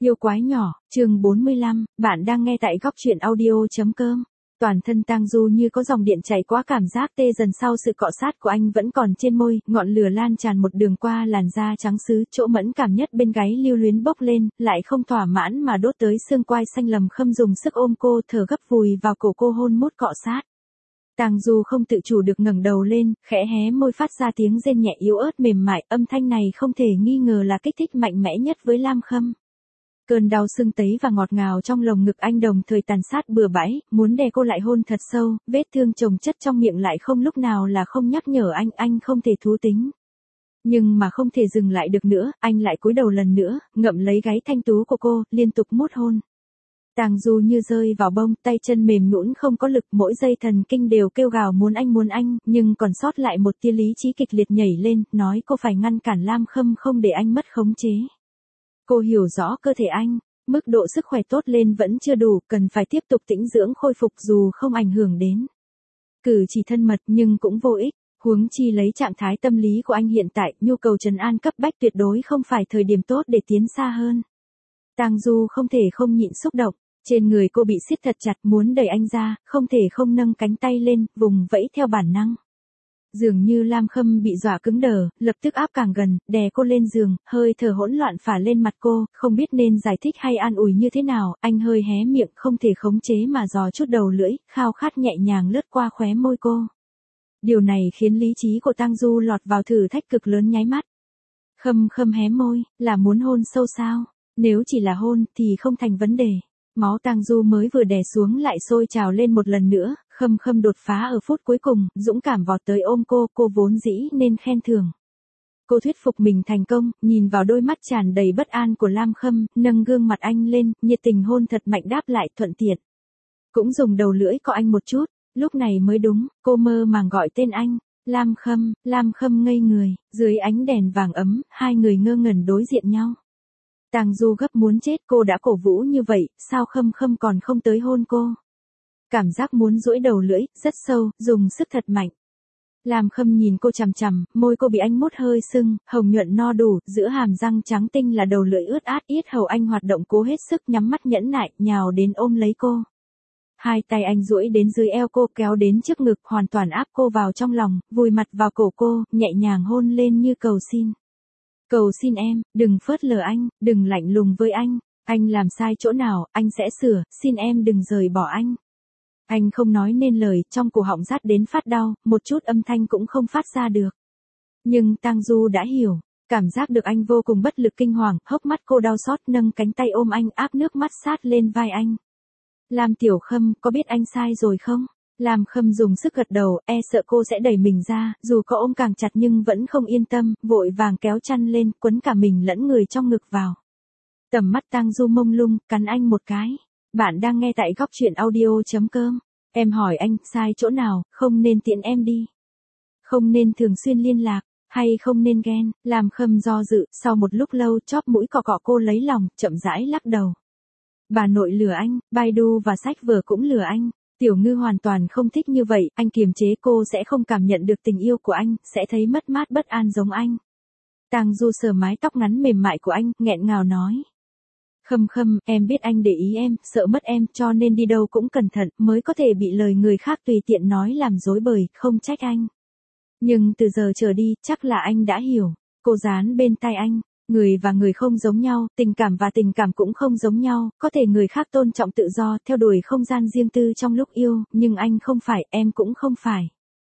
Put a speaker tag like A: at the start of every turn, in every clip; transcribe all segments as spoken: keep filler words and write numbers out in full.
A: Yêu quái nhỏ, chương bốn mươi lăm, bạn đang nghe tại góc truyện audio.com. Toàn thân Tang Du như có dòng điện chảy qua, cảm giác tê dần sau sự cọ sát của anh vẫn còn trên môi, ngọn lửa lan tràn một đường qua làn da trắng sứ, chỗ mẫn cảm nhất bên gáy lưu luyến bốc lên, lại không thỏa mãn mà đốt tới xương quai xanh. Lầm Khâm dùng sức ôm cô, thở gấp vùi vào cổ cô, hôn mút cọ sát. Tang Du không tự chủ được ngẩng đầu lên, khẽ hé môi phát ra tiếng rên nhẹ yếu ớt mềm mại, âm thanh này không thể nghi ngờ là kích thích mạnh mẽ nhất với Lam Khâm. Cơn đau sưng tấy và ngọt ngào trong lồng ngực anh đồng thời tàn sát bừa bãi, muốn đè cô lại hôn thật sâu, vết thương chồng chất trong miệng lại không lúc nào là không nhắc nhở anh, anh không thể thú tính. Nhưng mà không thể dừng lại được nữa, anh lại cúi đầu lần nữa, ngậm lấy gáy thanh tú của cô, liên tục mút hôn. Tang Du như rơi vào bông, tay chân mềm nhũn không có lực, mỗi dây thần kinh đều kêu gào muốn anh muốn anh, nhưng còn sót lại một tia lý trí kịch liệt nhảy lên, nói cô phải ngăn cản Lam Khâm không để anh mất khống chế. Cô hiểu rõ cơ thể anh, mức độ sức khỏe tốt lên vẫn chưa đủ, cần phải tiếp tục tĩnh dưỡng khôi phục dù không ảnh hưởng đến cử chỉ thân mật, nhưng cũng vô ích, huống chi lấy trạng thái tâm lý của anh hiện tại, nhu cầu trấn an cấp bách tuyệt đối không phải thời điểm tốt để tiến xa hơn. Tang Du không thể không nhịn xúc động, trên người cô bị siết thật chặt, muốn đẩy anh ra, không thể không nâng cánh tay lên, vùng vẫy theo bản năng. Dường như Lam Khâm bị dọa cứng đờ, lập tức áp càng gần, đè cô lên giường, hơi thở hỗn loạn phả lên mặt cô, không biết nên giải thích hay an ủi như thế nào, anh hơi hé miệng không thể khống chế mà dò chút đầu lưỡi, khao khát nhẹ nhàng lướt qua khóe môi cô. Điều này khiến lý trí của Tang Du lọt vào thử thách cực lớn nháy mắt. Khâm Khâm hé môi, là muốn hôn sâu sao? Nếu chỉ là hôn thì không thành vấn đề. Máu Tang Du mới vừa đè xuống lại sôi trào lên một lần nữa, Khâm Khâm đột phá ở phút cuối cùng, dũng cảm vọt tới ôm cô, cô vốn dĩ nên khen thưởng. Cô thuyết phục mình thành công, nhìn vào đôi mắt tràn đầy bất an của Lam Khâm, nâng gương mặt anh lên, nhiệt tình hôn thật mạnh đáp lại, thuận tiện. Cũng dùng đầu lưỡi cọ anh một chút, lúc này mới đúng, cô mơ màng gọi tên anh, Lam Khâm, Lam Khâm ngây người, dưới ánh đèn vàng ấm, hai người ngơ ngẩn đối diện nhau. Tang Du gấp muốn chết, cô đã cổ vũ như vậy, sao Khâm Khâm còn không tới hôn cô? Cảm giác muốn duỗi đầu lưỡi, rất sâu, dùng sức thật mạnh. Lam Khâm nhìn cô chằm chằm, môi cô bị anh mút hơi sưng, hồng nhuận no đủ, giữa hàm răng trắng tinh là đầu lưỡi ướt át, yết hầu anh hoạt động cố hết sức, nhắm mắt nhẫn nại, nhào đến ôm lấy cô. Hai tay anh duỗi đến dưới eo cô, kéo đến trước ngực, hoàn toàn áp cô vào trong lòng, vùi mặt vào cổ cô, nhẹ nhàng hôn lên như cầu xin. Cầu xin em, đừng phớt lờ anh, đừng lạnh lùng với anh, anh làm sai chỗ nào, anh sẽ sửa, xin em đừng rời bỏ anh. Anh không nói nên lời, trong cổ họng rát đến phát đau, một chút âm thanh cũng không phát ra được. Nhưng Tang Du đã hiểu, cảm giác được anh vô cùng bất lực kinh hoàng, hốc mắt cô đau xót, nâng cánh tay ôm anh, áp nước mắt sát lên vai anh. Lam Tiểu Khâm, có biết anh sai rồi không? Lam Khâm dùng sức gật đầu, e sợ cô sẽ đẩy mình ra, dù có ôm càng chặt nhưng vẫn không yên tâm, vội vàng kéo chăn lên, quấn cả mình lẫn người trong ngực vào. Tầm mắt Tang Du mông lung, cắn anh một cái. Bạn đang nghe tại góc truyện audio.com. Em hỏi anh, sai chỗ nào, không nên tiện em đi. Không nên thường xuyên liên lạc, hay không nên ghen, Lam Khâm do dự, sau một lúc lâu chóp mũi cọ cọ cô lấy lòng, chậm rãi lắc đầu. Bà nội lừa anh, Baidu và sách vở cũng lừa anh. Tiểu Ngư hoàn toàn không thích như vậy, anh kiềm chế cô sẽ không cảm nhận được tình yêu của anh, sẽ thấy mất mát bất an giống anh. Tang Du sờ mái tóc ngắn mềm mại của anh, nghẹn ngào nói. Khâm Khâm, em biết anh để ý em, sợ mất em, cho nên đi đâu cũng cẩn thận, mới có thể bị lời người khác tùy tiện nói làm dối bời, không trách anh. Nhưng từ giờ trở đi, chắc là anh đã hiểu. Cô dán bên tai anh. Người và người không giống nhau, tình cảm và tình cảm cũng không giống nhau, có thể người khác tôn trọng tự do, theo đuổi không gian riêng tư trong lúc yêu, nhưng anh không phải, em cũng không phải.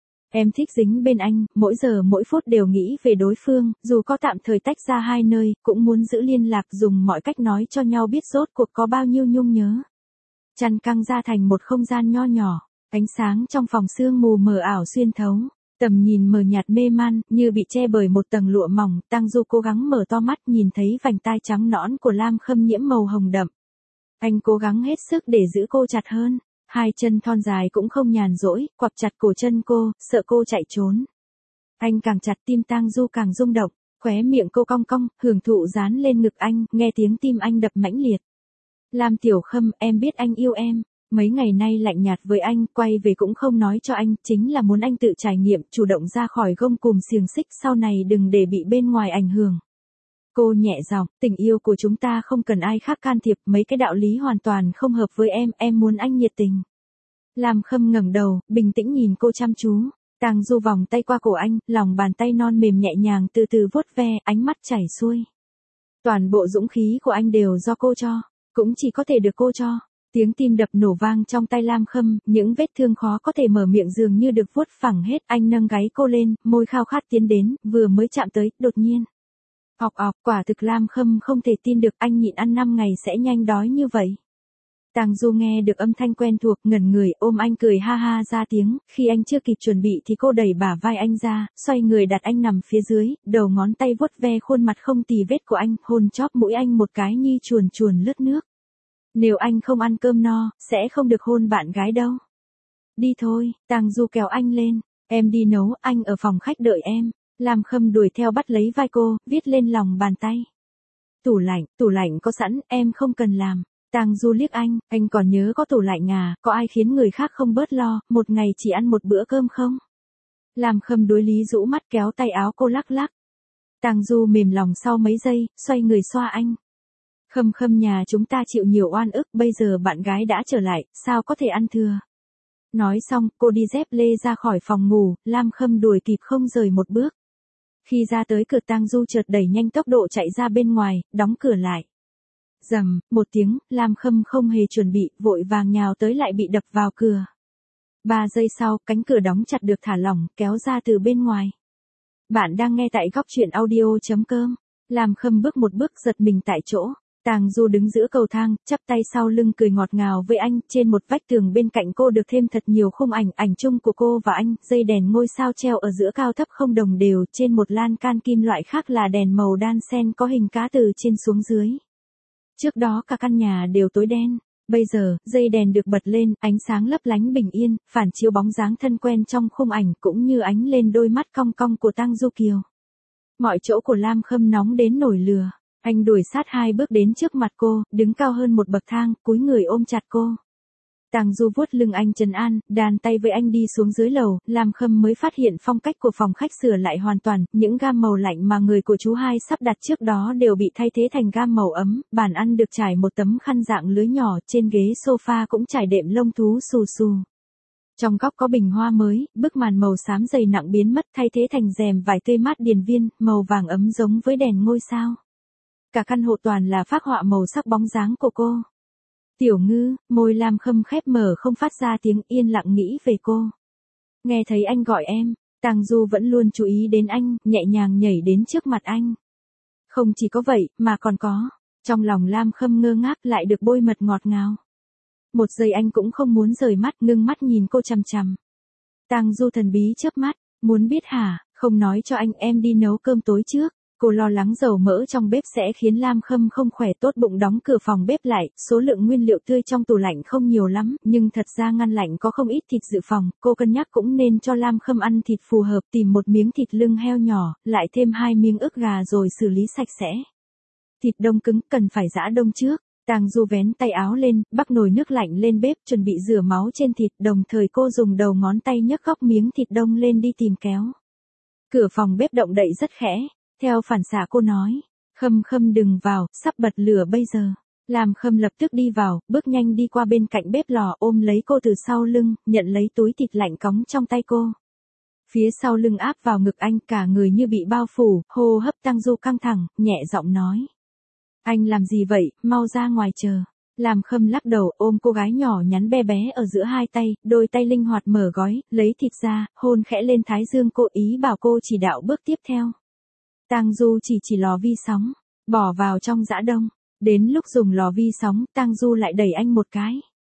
A: Em thích dính bên anh, mỗi giờ mỗi phút đều nghĩ về đối phương, dù có tạm thời tách ra hai nơi, cũng muốn giữ liên lạc, dùng mọi cách nói cho nhau biết rốt cuộc có bao nhiêu nhung nhớ. Chăn căng ra thành một không gian nho nhỏ, ánh sáng trong phòng sương mù mờ ảo xuyên thấu. Tầm nhìn mờ nhạt mê man, như bị che bởi một tầng lụa mỏng, Tang Du cố gắng mở to mắt, nhìn thấy vành tai trắng nõn của Lam Khâm nhiễm màu hồng đậm. Anh cố gắng hết sức để giữ cô chặt hơn, hai chân thon dài cũng không nhàn rỗi, quặp chặt cổ chân cô, sợ cô chạy trốn. Anh càng chặt tim Tang Du càng rung động, khóe miệng cô cong cong, hưởng thụ dán lên ngực anh, nghe tiếng tim anh đập mãnh liệt. Lam Tiểu Khâm, em biết anh yêu em. Mấy ngày nay lạnh nhạt với anh, quay về cũng không nói cho anh, chính là muốn anh tự trải nghiệm, chủ động ra khỏi gông cùm xiềng xích, sau này đừng để bị bên ngoài ảnh hưởng. Cô nhẹ giọng, tình yêu của chúng ta không cần ai khác can thiệp, mấy cái đạo lý hoàn toàn không hợp với em, em muốn anh nhiệt tình. Lam Khâm ngẩng đầu, bình tĩnh nhìn cô chăm chú. Tang Du vòng tay qua cổ anh, lòng bàn tay non mềm nhẹ nhàng từ từ vuốt ve, ánh mắt chảy xuôi. Toàn bộ dũng khí của anh đều do cô cho, cũng chỉ có thể được cô cho. Tiếng tim đập nổ vang trong tay Lam Khâm, những vết thương khó có thể mở miệng dường như được vuốt phẳng hết. Anh nâng gáy cô lên, môi khao khát tiến đến, vừa mới chạm tới, đột nhiên. Ọc ọc, quả thực Lam Khâm không thể tin được anh nhịn ăn năm ngày sẽ nhanh đói như vậy. Tang Du nghe được âm thanh quen thuộc, ngẩn người, ôm anh cười ha ha ra tiếng, khi anh chưa kịp chuẩn bị thì cô đẩy bả vai anh ra, xoay người đặt anh nằm phía dưới, đầu ngón tay vuốt ve khuôn mặt không tì vết của anh, hôn chóp mũi anh một cái như chuồn chuồn lướt nước. Nếu anh không ăn cơm no, sẽ không được hôn bạn gái đâu. Đi thôi, Tang Du kéo anh lên, em đi nấu, anh ở phòng khách đợi em. Lam Khâm đuổi theo bắt lấy vai cô, viết lên lòng bàn tay. Tủ lạnh, tủ lạnh có sẵn, em không cần làm. Tang Du liếc anh, anh còn nhớ có tủ lạnh à, có ai khiến người khác không bớt lo, một ngày chỉ ăn một bữa cơm không? Lam Khâm đối lý rũ mắt kéo tay áo cô lắc lắc. Tang Du mềm lòng sau mấy giây, xoay người xoa anh. Khâm Khâm, nhà chúng ta chịu nhiều oan ức, bây giờ bạn gái đã trở lại, sao có thể ăn thừa? Nói xong, cô đi dép lê ra khỏi phòng ngủ, Lam Khâm đuổi kịp không rời một bước. Khi ra tới cửa, Tang Du chợt đẩy nhanh tốc độ chạy ra bên ngoài, đóng cửa lại. Rầm, một tiếng, Lam Khâm không hề chuẩn bị, vội vàng nhào tới lại bị đập vào cửa. Ba giây sau, cánh cửa đóng chặt được thả lỏng, kéo ra từ bên ngoài. Bạn đang nghe tại góc truyện audio chấm com. Lam Khâm bước một bước giật mình tại chỗ. Tang Du đứng giữa cầu thang, chắp tay sau lưng cười ngọt ngào với anh, trên một vách tường bên cạnh cô được thêm thật nhiều khung ảnh, ảnh chung của cô và anh, dây đèn ngôi sao treo ở giữa cao thấp không đồng đều, trên một lan can kim loại khác là đèn màu đan xen có hình cá từ trên xuống dưới. Trước đó cả căn nhà đều tối đen, bây giờ, dây đèn được bật lên, ánh sáng lấp lánh bình yên, phản chiếu bóng dáng thân quen trong khung ảnh cũng như ánh lên đôi mắt cong cong của Tang Du Kiều. Mọi chỗ của Lam Khâm nóng đến nổi lửa. Anh đuổi sát hai bước đến trước mặt cô, đứng cao hơn một bậc thang, cúi người ôm chặt cô. Tang Du vuốt lưng anh trấn an, đàn tay với anh đi xuống dưới lầu, Lam Khâm mới phát hiện phong cách của phòng khách sửa lại hoàn toàn, những gam màu lạnh mà người của chú hai sắp đặt trước đó đều bị thay thế thành gam màu ấm, bàn ăn được trải một tấm khăn dạng lưới nhỏ, trên ghế sofa cũng trải đệm lông thú xù xù. Trong góc có bình hoa mới, bức màn màu xám dày nặng biến mất thay thế thành rèm vải tươi mát điền viên, màu vàng ấm giống với đèn ngôi sao. Cả căn hộ toàn là phác họa màu sắc bóng dáng của cô. Tiểu Ngư, môi Lam Khâm khép mở không phát ra tiếng, yên lặng nghĩ về cô. Nghe thấy anh gọi em, Tang Du vẫn luôn chú ý đến anh, nhẹ nhàng nhảy đến trước mặt anh. Không chỉ có vậy, mà còn có. Trong lòng Lam Khâm ngơ ngác lại được bôi mật ngọt ngào. Một giây anh cũng không muốn rời mắt, ngưng mắt nhìn cô chằm chằm. Tang Du thần bí chớp mắt, muốn biết hả, không nói cho anh, em đi nấu cơm tối trước. Cô lo lắng dầu mỡ trong bếp sẽ khiến Lam Khâm không khỏe, tốt bụng đóng cửa phòng bếp lại, số lượng nguyên liệu tươi trong tủ lạnh không nhiều lắm, nhưng thật ra ngăn lạnh có không ít thịt dự phòng, cô cân nhắc cũng nên cho Lam Khâm ăn thịt phù hợp, tìm một miếng thịt lưng heo nhỏ, lại thêm hai miếng ức gà rồi xử lý sạch sẽ. Thịt đông cứng, cần phải giã đông trước. Tang Du vén tay áo lên, bắc nồi nước lạnh lên bếp, chuẩn bị rửa máu trên thịt, đồng thời cô dùng đầu ngón tay nhấc góc miếng thịt đông lên đi tìm kéo. Cửa phòng bếp động đậy rất khẽ. Theo phản xạ cô nói, Khâm Khâm đừng vào, sắp bật lửa bây giờ. Lam Khâm lập tức đi vào, bước nhanh đi qua bên cạnh bếp lò, ôm lấy cô từ sau lưng, nhận lấy túi thịt lạnh cóng trong tay cô. Phía sau lưng áp vào ngực anh, cả người như bị bao phủ, hô hấp Tang Du căng thẳng, nhẹ giọng nói. Anh làm gì vậy, mau ra ngoài chờ. Lam Khâm lắc đầu, ôm cô gái nhỏ nhắn bé bé ở giữa hai tay, đôi tay linh hoạt mở gói, lấy thịt ra, hôn khẽ lên thái dương cô, ý bảo cô chỉ đạo bước tiếp theo. Tang Du chỉ chỉ lò vi sóng, bỏ vào trong giã đông. Đến lúc dùng lò vi sóng, Tang Du lại đẩy anh một cái.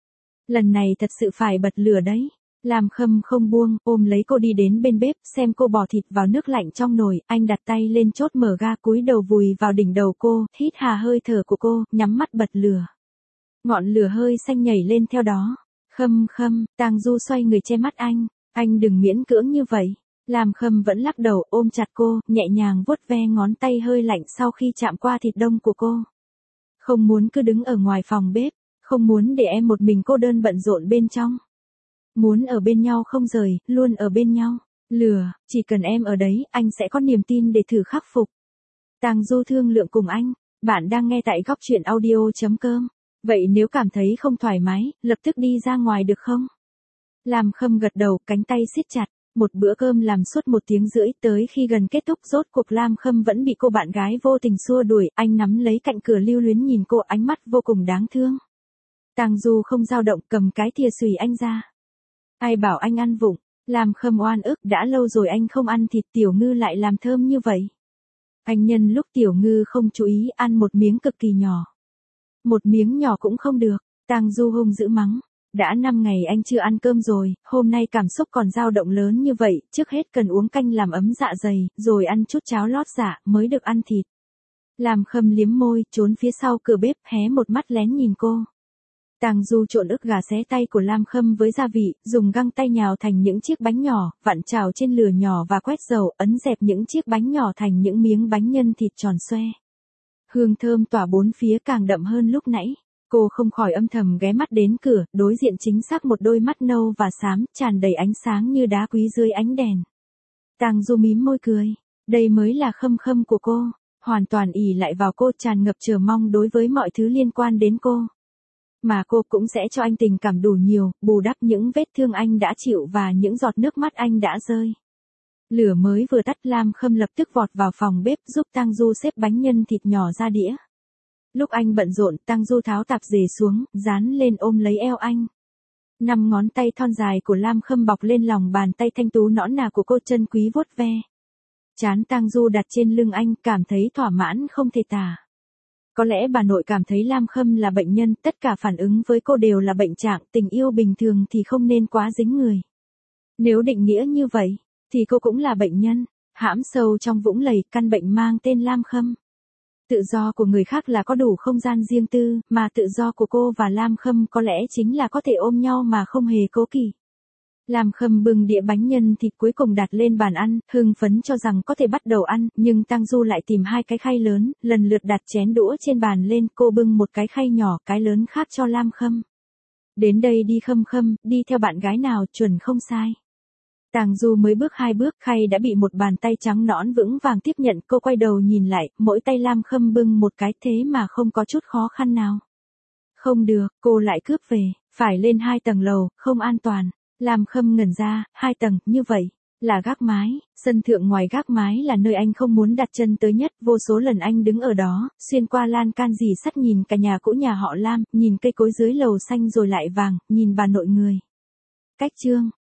A: Lần này thật sự phải bật lửa đấy. Lam Khâm không buông, ôm lấy cô đi đến bên bếp, xem cô bỏ thịt vào nước lạnh trong nồi, anh đặt tay lên chốt mở ga, cúi đầu vùi vào đỉnh đầu cô, hít hà hơi thở của cô, nhắm mắt bật lửa. Ngọn lửa hơi xanh nhảy lên theo đó. Khâm Khâm, Tang Du xoay người che mắt anh, anh đừng miễn cưỡng như vậy. Lam Khâm vẫn lắc đầu, ôm chặt cô, nhẹ nhàng vuốt ve ngón tay hơi lạnh sau khi chạm qua thịt đông của cô. Không muốn cứ đứng ở ngoài phòng bếp, không muốn để em một mình cô đơn bận rộn bên trong. Muốn ở bên nhau không rời, luôn ở bên nhau. Lửa, chỉ cần em ở đấy, anh sẽ có niềm tin để thử khắc phục. Tang Du thương lượng cùng anh. Bạn đang nghe tại góc chuyện audio chấm com. Vậy nếu cảm thấy không thoải mái, lập tức đi ra ngoài được không? Lam Khâm gật đầu, cánh tay siết chặt. Một bữa cơm làm suốt một tiếng rưỡi, tới khi gần kết thúc rốt cuộc Lam Khâm vẫn bị cô bạn gái vô tình xua đuổi, anh nắm lấy cạnh cửa lưu luyến nhìn cô, ánh mắt vô cùng đáng thương. Tang Du không dao động, cầm cái thìa xùy anh ra. Ai bảo anh ăn vụng? Lam Khâm oan ức, đã lâu rồi anh không ăn thịt tiểu ngư lại làm thơm như vậy. Anh nhân lúc tiểu ngư không chú ý ăn một miếng cực kỳ nhỏ. Một miếng nhỏ cũng không được, Tang Du hung dữ mắng. Đã năm ngày anh chưa ăn cơm rồi, hôm nay cảm xúc còn dao động lớn như vậy, trước hết cần uống canh làm ấm dạ dày, rồi ăn chút cháo lót dạ, mới được ăn thịt. Lam Khâm liếm môi, trốn phía sau cửa bếp, hé một mắt lén nhìn cô. Tang Du trộn ức gà xé tay của Lam Khâm với gia vị, dùng găng tay nhào thành những chiếc bánh nhỏ, vặn chảo trên lửa nhỏ và quét dầu, ấn dẹp những chiếc bánh nhỏ thành những miếng bánh nhân thịt tròn xoe. Hương thơm tỏa bốn phía càng đậm hơn lúc nãy. Cô không khỏi âm thầm ghé mắt đến cửa, đối diện chính xác một đôi mắt nâu và xám, tràn đầy ánh sáng như đá quý dưới ánh đèn. Tang Du mím môi cười, đây mới là Khâm Khâm của cô, hoàn toàn ỷ lại vào cô, tràn ngập chờ mong đối với mọi thứ liên quan đến cô. Mà cô cũng sẽ cho anh tình cảm đủ nhiều, bù đắp những vết thương anh đã chịu và những giọt nước mắt anh đã rơi. Lửa mới vừa tắt, Lam Khâm lập tức vọt vào phòng bếp giúp Tang Du xếp bánh nhân thịt nhỏ ra đĩa. Lúc anh bận rộn, Tang Du tháo tạp dề xuống, dán lên ôm lấy eo anh. Năm ngón tay thon dài của Lam Khâm bọc lên lòng bàn tay thanh tú nõn nà của cô, chân quý vuốt ve. Trán Tang Du đặt trên lưng anh, cảm thấy thỏa mãn không thể tả. Có lẽ bà nội cảm thấy Lam Khâm là bệnh nhân, tất cả phản ứng với cô đều là bệnh trạng, tình yêu bình thường thì không nên quá dính người. Nếu định nghĩa như vậy, thì cô cũng là bệnh nhân, hãm sâu trong vũng lầy, căn bệnh mang tên Lam Khâm. Tự do của người khác là có đủ không gian riêng tư, mà tự do của cô và Lam Khâm có lẽ chính là có thể ôm nhau mà không hề cố kỵ. Lam Khâm bưng đĩa bánh nhân thịt cuối cùng đặt lên bàn ăn, hưng phấn cho rằng có thể bắt đầu ăn, nhưng Tang Du lại tìm hai cái khay lớn, lần lượt đặt chén đũa trên bàn lên, cô bưng một cái khay nhỏ, cái lớn khác cho Lam Khâm. Đến đây đi Khâm Khâm, đi theo bạn gái nào, chuẩn không sai. Tang Du mới bước hai bước, khay đã bị một bàn tay trắng nõn vững vàng tiếp nhận, cô quay đầu nhìn lại, mỗi tay Lam Khâm bưng một cái, thế mà không có chút khó khăn nào. Không được, cô lại cướp về, phải lên hai tầng lầu, không an toàn. Lam Khâm ngẩn ra, hai tầng, như vậy, là gác mái, sân thượng ngoài gác mái là nơi anh không muốn đặt chân tới nhất, vô số lần anh đứng ở đó, xuyên qua lan can rỉ sắt nhìn cả nhà cũ nhà họ Lam, nhìn cây cối dưới lầu xanh rồi lại vàng, nhìn bà nội người. Cách chương